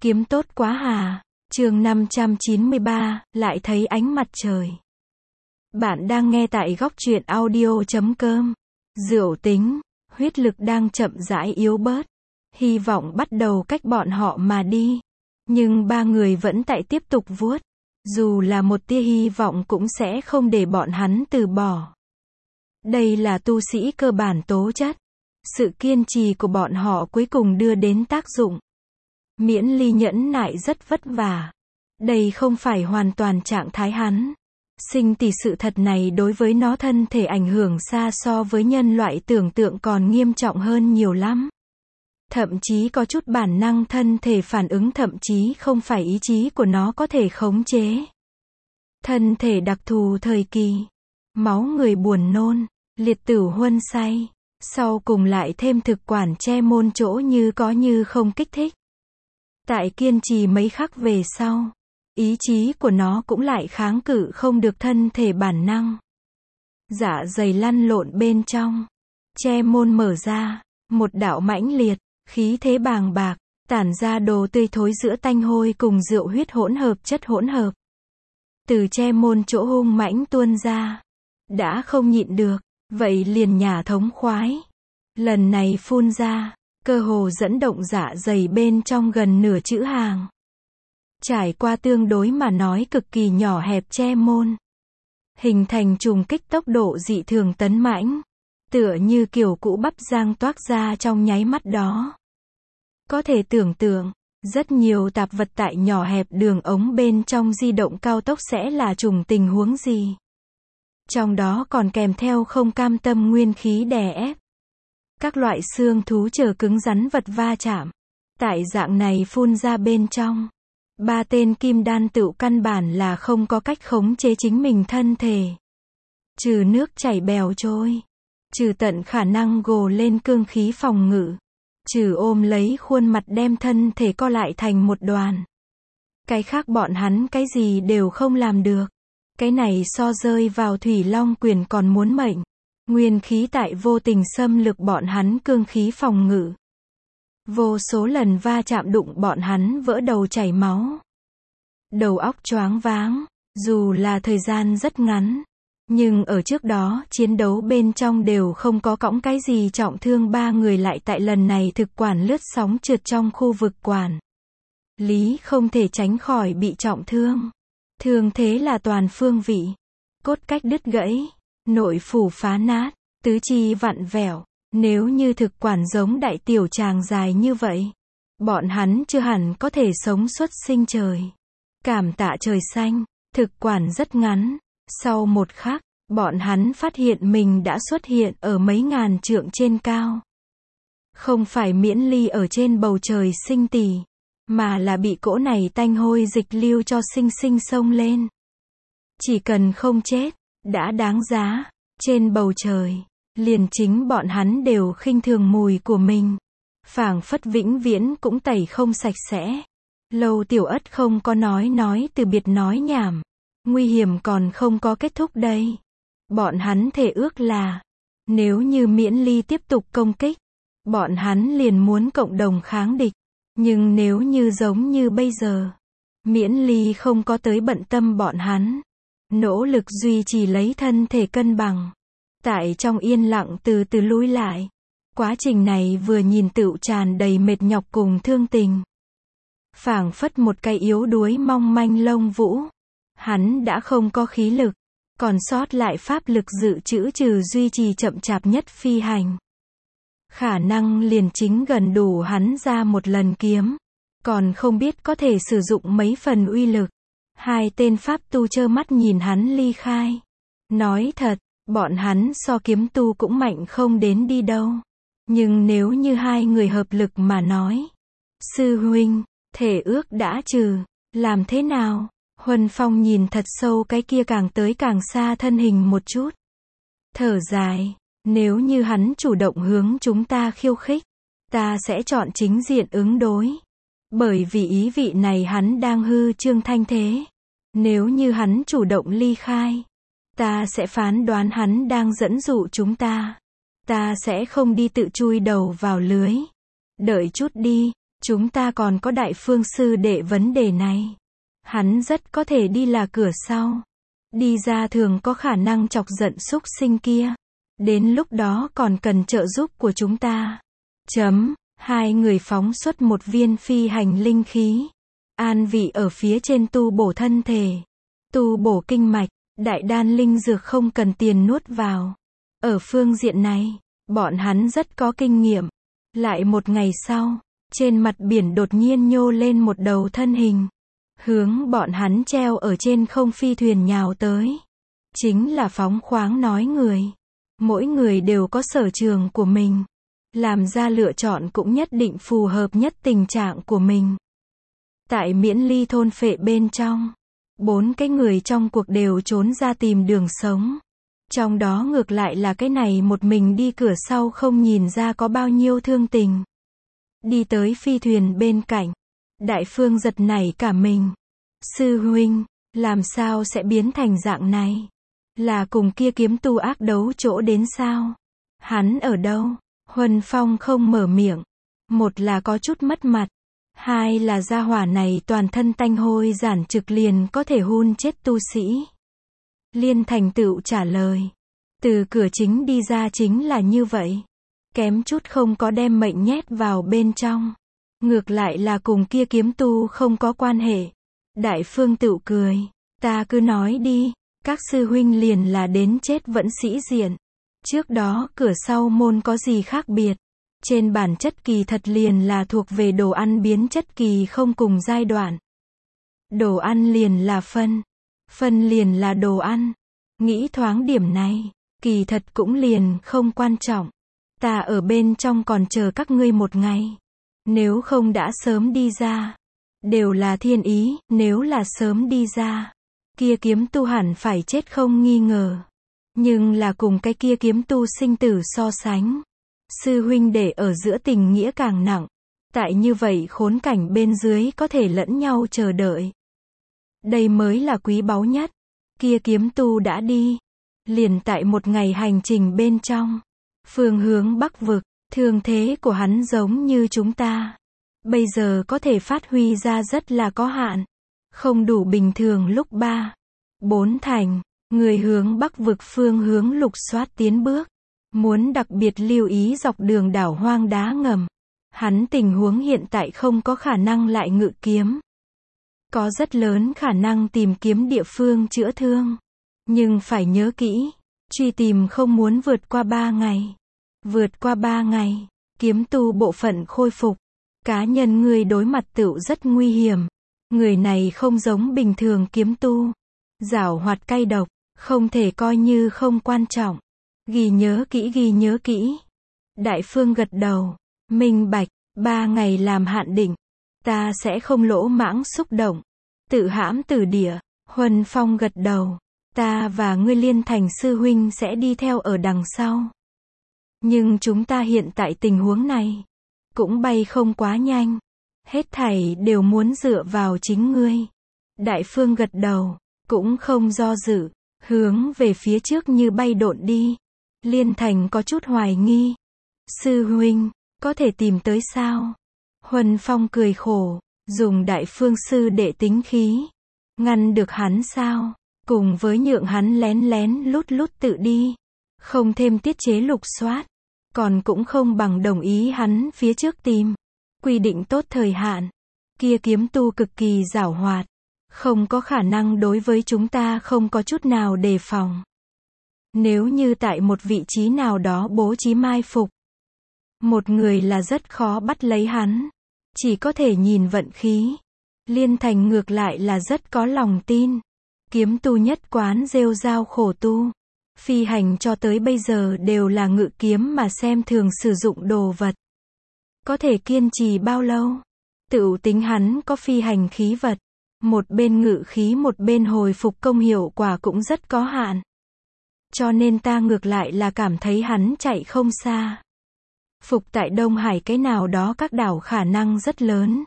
Kiếm tốt quá hà. Chương 593, lại thấy ánh mặt trời. Bạn đang nghe tại góc truyện audio.com. Rượu tính, huyết lực đang chậm rãi yếu bớt. Hy vọng bắt đầu cách bọn họ mà đi. Nhưng ba người vẫn tại tiếp tục vuốt. Dù là một tia hy vọng cũng sẽ không để bọn hắn từ bỏ. Đây là tu sĩ cơ bản tố chất. Sự kiên trì của bọn họ cuối cùng đưa đến tác dụng. Miễn Ly nhẫn nại rất vất vả. Đây không phải hoàn toàn trạng thái hắn. Sinh tỷ sự thật này đối với nó thân thể ảnh hưởng xa so với nhân loại tưởng tượng còn nghiêm trọng hơn nhiều lắm. Thậm chí có chút bản năng thân thể phản ứng thậm chí không phải ý chí của nó có thể khống chế. Thân thể đặc thù thời kỳ. Máu người buồn nôn, liệt tử huân say. Sau cùng lại thêm thực quản che môn chỗ như có như không kích thích. Tại kiên trì mấy khắc về sau, ý chí của nó cũng lại kháng cự không được thân thể bản năng. Dạ dày lăn lộn bên trong, che môn mở ra, một đạo mãnh liệt, khí thế bàng bạc, tản ra đồ tươi thối giữa tanh hôi cùng rượu huyết hỗn hợp chất hỗn hợp. Từ che môn chỗ hung mãnh tuôn ra, đã không nhịn được, vậy liền nhả thống khoái. Lần này phun ra, cơ hồ dẫn động dạ dày bên trong gần nửa chữ hàng. Trải qua tương đối mà nói cực kỳ nhỏ hẹp che môn. Hình thành trùng kích tốc độ dị thường tấn mãnh. Tựa như kiểu cũ bắp rang toác ra trong nháy mắt đó. Có thể tưởng tượng, rất nhiều tạp vật tại nhỏ hẹp đường ống bên trong di động cao tốc sẽ là trùng tình huống gì. Trong đó còn kèm theo không cam tâm nguyên khí đè ép. Các loại xương thú chờ cứng rắn vật va chạm. Tại dạng này phun ra bên trong. Ba tên kim đan tựu căn bản là không có cách khống chế chính mình thân thể. Trừ nước chảy bèo trôi. Trừ tận khả năng gồ lên cương khí phòng ngự. Trừ ôm lấy khuôn mặt đem thân thể co lại thành một đoàn. Cái khác bọn hắn cái gì đều không làm được. Cái này so rơi vào thủy long quyền còn muốn mệnh. Nguyên khí tại vô tình xâm lược bọn hắn cương khí phòng ngự. Vô số lần va chạm đụng bọn hắn vỡ đầu chảy máu. Đầu óc choáng váng, dù là thời gian rất ngắn. Nhưng ở trước đó, chiến đấu bên trong đều không có cõng cái gì trọng thương ba người lại tại lần này thực quản lướt sóng trượt trong khu vực quản. Lý không thể tránh khỏi bị trọng thương. Thương thế là toàn phương vị. Cốt cách đứt gãy. Nội phủ phá nát, tứ chi vặn vẹo, nếu như thực quản giống đại tiểu tràng dài như vậy, bọn hắn chưa hẳn có thể sống xuất sinh trời. Cảm tạ trời xanh, thực quản rất ngắn, sau một khắc, bọn hắn phát hiện mình đã xuất hiện ở mấy ngàn trượng trên cao. Không phải Miễn Ly ở trên bầu trời sinh tỷ, mà là bị cỗ này tanh hôi dịch lưu cho sinh sinh xông lên. Chỉ cần không chết, đã đáng giá. Trên bầu trời, liền chính bọn hắn đều khinh thường mùi của mình. Phảng phất vĩnh viễn cũng tẩy không sạch sẽ. Lâu Tiểu Ất không có nói từ biệt nói nhảm. Nguy hiểm còn không có kết thúc đây. Bọn hắn thề ước là, nếu như Miễn Ly tiếp tục công kích, bọn hắn liền muốn cộng đồng kháng địch. Nhưng nếu như giống như bây giờ, Miễn Ly không có tới bận tâm bọn hắn. Nỗ lực duy trì lấy thân thể cân bằng. Tại trong yên lặng từ từ lùi lại. Quá trình này vừa nhìn tựu tràn đầy mệt nhọc cùng thương tình. Phảng phất một cây yếu đuối mong manh lông vũ. Hắn đã không có khí lực. Còn sót lại pháp lực dự trữ trừ duy trì chậm chạp nhất phi hành. Khả năng liền chính gần đủ hắn ra một lần kiếm. Còn không biết có thể sử dụng mấy phần uy lực. Hai tên pháp tu trơ mắt nhìn hắn ly khai. Nói thật, bọn hắn so kiếm tu cũng mạnh không đến đi đâu. Nhưng nếu như hai người hợp lực mà nói. Sư huynh, thể ước đã trừ, làm thế nào? Huân Phong nhìn thật sâu cái kia càng tới càng xa thân hình một chút. Thở dài, nếu như hắn chủ động hướng chúng ta khiêu khích, ta sẽ chọn chính diện ứng đối. Bởi vì ý vị này hắn đang hư trương thanh thế. Nếu như hắn chủ động ly khai, ta sẽ phán đoán hắn đang dẫn dụ chúng ta. Ta sẽ không đi tự chui đầu vào lưới. Đợi chút đi, Chúng ta còn có Đại Phương sư đệ vấn đề này. Hắn rất có thể đi là cửa sau. Đi ra thường có khả năng chọc giận súc sinh kia. Đến lúc đó còn cần trợ giúp của chúng ta. Hai người phóng xuất một viên phi hành linh khí. An vị ở phía trên tu bổ thân thể. Tu bổ kinh mạch. Đại đan linh dược không cần tiền nuốt vào. Ở phương diện này, bọn hắn rất có kinh nghiệm. Lại một ngày sau, trên mặt biển đột nhiên nhô lên một đầu thân hình. Hướng bọn hắn treo ở trên không phi thuyền nhào tới. Chính là phóng khoáng nói người. Mỗi người đều có sở trường của mình. Làm ra lựa chọn cũng nhất định phù hợp nhất tình trạng của mình. Tại Miễn Ly thôn phệ bên trong, 4 cái người trong cuộc đều trốn ra tìm đường sống. Trong đó ngược lại là cái này một mình đi cửa sau không nhìn ra có bao nhiêu thương tình. Đi tới phi thuyền bên cạnh. Đại Phương giật nảy cả mình. Sư huynh, làm sao sẽ biến thành dạng này? Là cùng kia kiếm tu ác đấu chỗ đến sao? Hắn ở đâu? Huân Phong không mở miệng. Một là có chút mất mặt. Hai là gia hỏa này toàn thân tanh hôi giản trực liền có thể hun chết tu sĩ. Liên Thành tựu trả lời. Từ cửa chính đi ra chính là như vậy. Kém chút không có đem mệnh nhét vào bên trong. Ngược lại là cùng kia kiếm tu không có quan hệ. Đại Phương tựu cười. Ta cứ nói đi. Các sư huynh liền là đến chết vẫn sĩ diện. Trước đó cửa sau môn có gì khác biệt. Trên bản chất kỳ thật liền là thuộc về đồ ăn biến chất kỳ không cùng giai đoạn. Đồ ăn liền là phân. Phân liền là đồ ăn. Nghĩ thoáng điểm này, kỳ thật cũng liền không quan trọng. Ta ở bên trong còn chờ các ngươi một ngày. Nếu không đã sớm đi ra. Đều là thiên ý, nếu là sớm đi ra. Kia kiếm tu hẳn phải chết không nghi ngờ. Nhưng là cùng cái kia kiếm tu sinh tử so sánh. Sư huynh đệ ở giữa tình nghĩa càng nặng. Tại như vậy khốn cảnh bên dưới có thể lẫn nhau chờ đợi. Đây mới là quý báu nhất. Kia kiếm tu đã đi. Liền tại một ngày hành trình bên trong. Phương hướng Bắc vực, thương thế của hắn giống như chúng ta. Bây giờ có thể phát huy ra rất là có hạn. Không đủ bình thường lúc 3-4 thành. Người hướng Bắc vực phương hướng lục soát tiến bước. Muốn đặc biệt lưu ý dọc đường đảo hoang đá ngầm. Hắn tình huống hiện tại không có khả năng lại ngự kiếm. Có rất lớn khả năng tìm kiếm địa phương chữa thương. Nhưng phải nhớ kỹ. Truy tìm không muốn vượt qua 3 ngày. Vượt qua 3 ngày. Kiếm tu bộ phận khôi phục. Cá nhân người đối mặt tựu rất nguy hiểm. Người này không giống bình thường kiếm tu. Giảo hoạt cay độc. Không thể coi như không quan trọng. Ghi nhớ kỹ. Đại Phương gật đầu. Minh bạch. 3 ngày làm hạn định. Ta sẽ không lỗ mãng xúc động. Tự hãm tử địa. Huân Phong gật đầu. Ta và ngươi Liên Thành sư huynh sẽ đi theo ở đằng sau. Nhưng chúng ta hiện tại tình huống này. Cũng bay không quá nhanh. Hết thảy đều muốn dựa vào chính ngươi. Đại Phương gật đầu. Cũng không do dự. Hướng về phía trước như bay độn đi. Liên Thành có chút hoài nghi. Sư huynh, có thể tìm tới sao? Huân Phong cười khổ. Dùng Đại Phương sư đệ tính khí. Ngăn được hắn sao? Cùng với nhượng hắn lén lén lút tự đi. Không thêm tiết chế lục soát. Còn cũng không bằng đồng ý hắn phía trước tìm. Quy định tốt thời hạn. Kia kiếm tu cực kỳ giảo hoạt. Không có khả năng đối với chúng ta không có chút nào đề phòng. Nếu như tại một vị trí nào đó bố trí mai phục. Một người là rất khó bắt lấy hắn. Chỉ có thể nhìn vận khí. Liên Thành ngược lại là rất có lòng tin. Kiếm tu nhất quán rêu rao khổ tu. Phi hành cho tới bây giờ đều là ngự kiếm mà xem thường sử dụng đồ vật. Có thể kiên trì bao lâu? Tựu tính hắn có phi hành khí vật. Một bên ngự khí một bên hồi phục công hiệu quả cũng rất có hạn. Cho nên ta ngược lại là cảm thấy hắn chạy không xa. Phục tại Đông Hải cái nào đó các đảo khả năng rất lớn.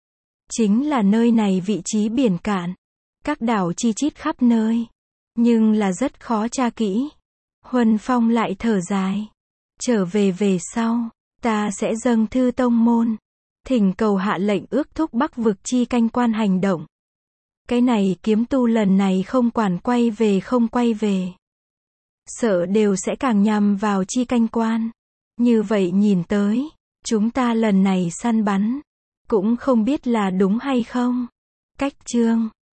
Chính là nơi này vị trí biển cạn. Các đảo chi chít khắp nơi. Nhưng là rất khó tra kỹ. Huân Phong lại thở dài. Trở về sau, ta sẽ dâng thư tông môn. Thỉnh cầu hạ lệnh ước thúc Bắc vực chi canh quan hành động. Cái này kiếm tu lần này không quản quay về không quay về. Sợ đều sẽ càng nhằm vào chi canh quan. Như vậy nhìn tới, chúng ta lần này săn bắn, cũng không biết là đúng hay không. Cách chương